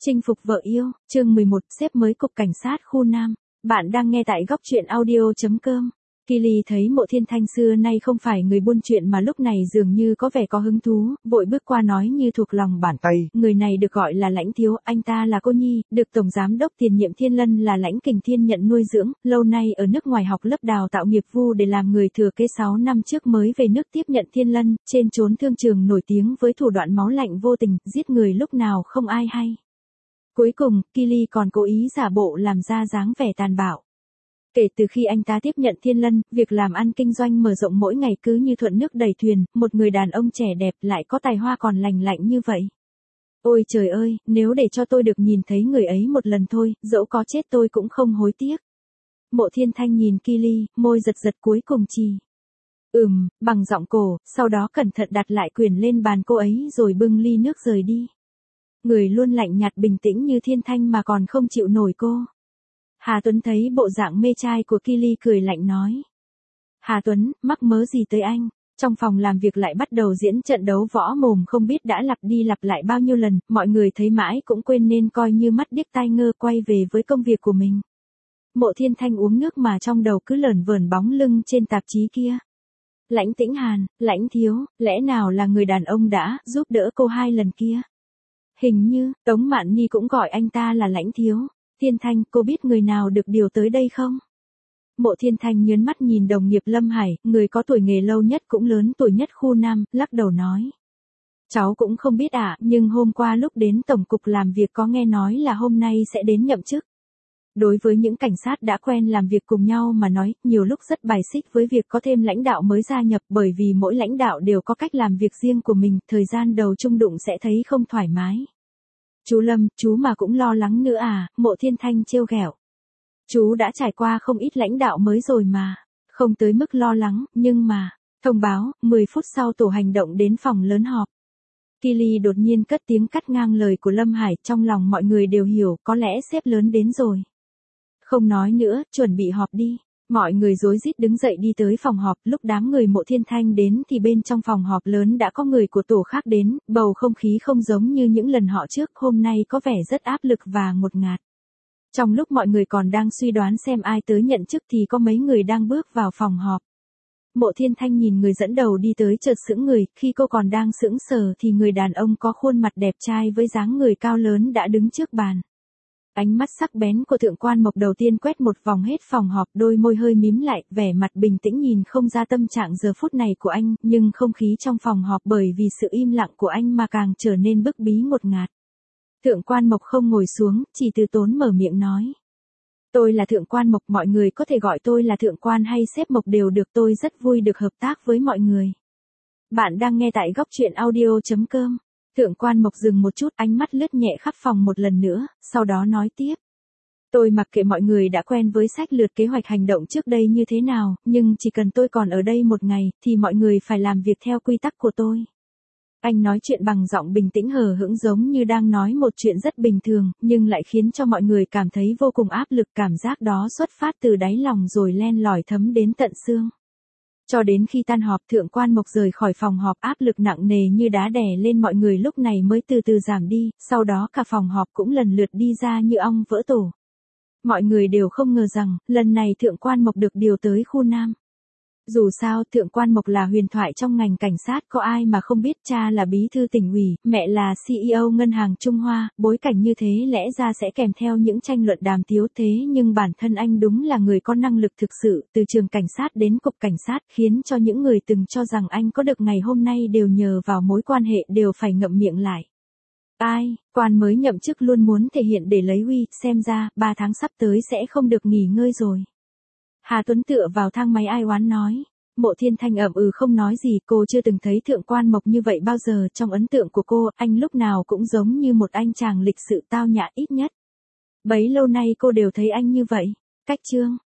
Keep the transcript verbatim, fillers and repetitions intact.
Chinh phục vợ yêu, chương mười một, sếp mới cục cảnh sát khu Nam. Bạn đang nghe tại góc truyện audio chấm com. Kylie thấy Mộ Thiên Thanh xưa nay không phải người buôn chuyện mà lúc này dường như có vẻ có hứng thú, vội bước qua nói như thuộc lòng bàn tay. Người này được gọi là Lãnh Thiếu, anh ta là cô nhi, được Tổng Giám đốc tiền nhiệm Thiên Lân là Lãnh Kình Thiên nhận nuôi dưỡng, lâu nay ở nước ngoài học lớp đào tạo nghiệp vụ để làm người thừa kế sáu năm trước mới về nước tiếp nhận Thiên Lân, trên trốn thương trường nổi tiếng với thủ đoạn máu lạnh vô tình, giết người lúc nào không ai hay. Cuối cùng, Kylie còn cố ý giả bộ làm ra dáng vẻ tàn bạo. Kể từ khi anh ta tiếp nhận Thiên Lân, việc làm ăn kinh doanh mở rộng mỗi ngày cứ như thuận nước đầy thuyền, một người đàn ông trẻ đẹp lại có tài hoa còn lành lạnh như vậy. Ôi trời ơi, nếu để cho tôi được nhìn thấy người ấy một lần thôi, dẫu có chết tôi cũng không hối tiếc. Mộ Thiên Thanh nhìn Kylie, môi giật giật cuối cùng chỉ. Ừm, bằng giọng cổ, sau đó cẩn thận đặt lại quyền lên bàn cô ấy rồi bưng ly nước rời đi. Người luôn lạnh nhạt bình tĩnh như Thiên Thanh mà còn không chịu nổi cô. Hà Tuấn thấy bộ dạng mê trai của Kylie cười lạnh nói. Hà Tuấn, mắc mớ gì tới anh? Trong phòng làm việc lại bắt đầu diễn trận đấu võ mồm không biết đã lặp đi lặp lại bao nhiêu lần, mọi người thấy mãi cũng quên nên coi như mắt điếc tai ngơ quay về với công việc của mình. Mộ Thiên Thanh uống nước mà trong đầu cứ lởn vởn bóng lưng trên tạp chí kia. Lãnh Tĩnh Hàn, Lãnh Thiếu, lẽ nào là người đàn ông đã giúp đỡ cô hai lần kia? Hình như, Tống Mạn Nhi cũng gọi anh ta là Lãnh Thiếu. Thiên Thanh, cô biết người nào được điều tới đây không? Mộ Thiên Thanh nhớn mắt nhìn đồng nghiệp Lâm Hải, người có tuổi nghề lâu nhất cũng lớn tuổi nhất khu Nam, lắc đầu nói. Cháu cũng không biết ạ, à, nhưng hôm qua lúc đến Tổng cục làm việc có nghe nói là hôm nay sẽ đến nhậm chức. Đối với những cảnh sát đã quen làm việc cùng nhau mà nói, nhiều lúc rất bài xích với việc có thêm lãnh đạo mới gia nhập bởi vì mỗi lãnh đạo đều có cách làm việc riêng của mình, thời gian đầu chung đụng sẽ thấy không thoải mái. Chú Lâm, chú mà cũng lo lắng nữa à, Mộ Thiên Thanh trêu ghẹo. Chú đã trải qua không ít lãnh đạo mới rồi mà, không tới mức lo lắng, nhưng mà, thông báo, mười phút sau tổ hành động đến phòng lớn họp. Kylie đột nhiên cất tiếng cắt ngang lời của Lâm Hải, trong lòng mọi người đều hiểu, có lẽ sếp lớn đến rồi. Không nói nữa, chuẩn bị họp đi. Mọi người rối rít đứng dậy đi tới phòng họp, lúc đám người Mộ Thiên Thanh đến thì bên trong phòng họp lớn đã có người của tổ khác đến, bầu không khí không giống như những lần họ trước, hôm nay có vẻ rất áp lực và ngột ngạt. Trong lúc mọi người còn đang suy đoán xem ai tới nhận chức thì có mấy người đang bước vào phòng họp. Mộ Thiên Thanh nhìn người dẫn đầu đi tới chợt sững người, khi cô còn đang sững sờ thì người đàn ông có khuôn mặt đẹp trai với dáng người cao lớn đã đứng trước bàn. Ánh mắt sắc bén của Thượng quan Mộc đầu tiên quét một vòng hết phòng họp, đôi môi hơi mím lại, vẻ mặt bình tĩnh nhìn không ra tâm trạng giờ phút này của anh, nhưng không khí trong phòng họp bởi vì sự im lặng của anh mà càng trở nên bức bí ngột ngạt. Thượng quan Mộc không ngồi xuống, chỉ từ tốn mở miệng nói. Tôi là Thượng quan Mộc, mọi người có thể gọi tôi là Thượng quan hay sếp Mộc đều được, tôi rất vui được hợp tác với mọi người. Bạn đang nghe tại góc truyện audio chấm com. Thượng quan Mộc dừng một chút, ánh mắt lướt nhẹ khắp phòng một lần nữa, sau đó nói tiếp. Tôi mặc kệ mọi người đã quen với sách lược kế hoạch hành động trước đây như thế nào, nhưng chỉ cần tôi còn ở đây một ngày, thì mọi người phải làm việc theo quy tắc của tôi. Anh nói chuyện bằng giọng bình tĩnh hờ hững giống như đang nói một chuyện rất bình thường, nhưng lại khiến cho mọi người cảm thấy vô cùng áp lực, cảm giác đó xuất phát từ đáy lòng rồi len lỏi thấm đến tận xương. Cho đến khi tan họp, Thượng quan Mộc rời khỏi phòng họp, áp lực nặng nề như đá đè lên mọi người lúc này mới từ từ giảm đi, sau đó cả phòng họp cũng lần lượt đi ra như ong vỡ tổ. Mọi người đều không ngờ rằng, lần này Thượng quan Mộc được điều tới khu Nam. Dù sao, Thượng quan Mộc là huyền thoại trong ngành cảnh sát, có ai mà không biết, cha là bí thư tỉnh ủy, mẹ là xê e ô ngân hàng Trung Hoa, bối cảnh như thế lẽ ra sẽ kèm theo những tranh luận đàm tiếu, thế nhưng bản thân anh đúng là người có năng lực thực sự, từ trường cảnh sát đến cục cảnh sát, khiến cho những người từng cho rằng anh có được ngày hôm nay đều nhờ vào mối quan hệ đều phải ngậm miệng lại. Ai, quan mới nhậm chức luôn muốn thể hiện để lấy uy, xem ra, ba tháng sắp tới sẽ không được nghỉ ngơi rồi. Hà Tuấn tựa vào thang máy ai oán nói. Mộ Thiên Thanh ậm ừ không nói gì, cô chưa từng thấy Thượng quan Mộc như vậy bao giờ, trong ấn tượng của cô, anh lúc nào cũng giống như một anh chàng lịch sự tao nhã ít nhất. Bấy lâu nay cô đều thấy anh như vậy. Cách chương.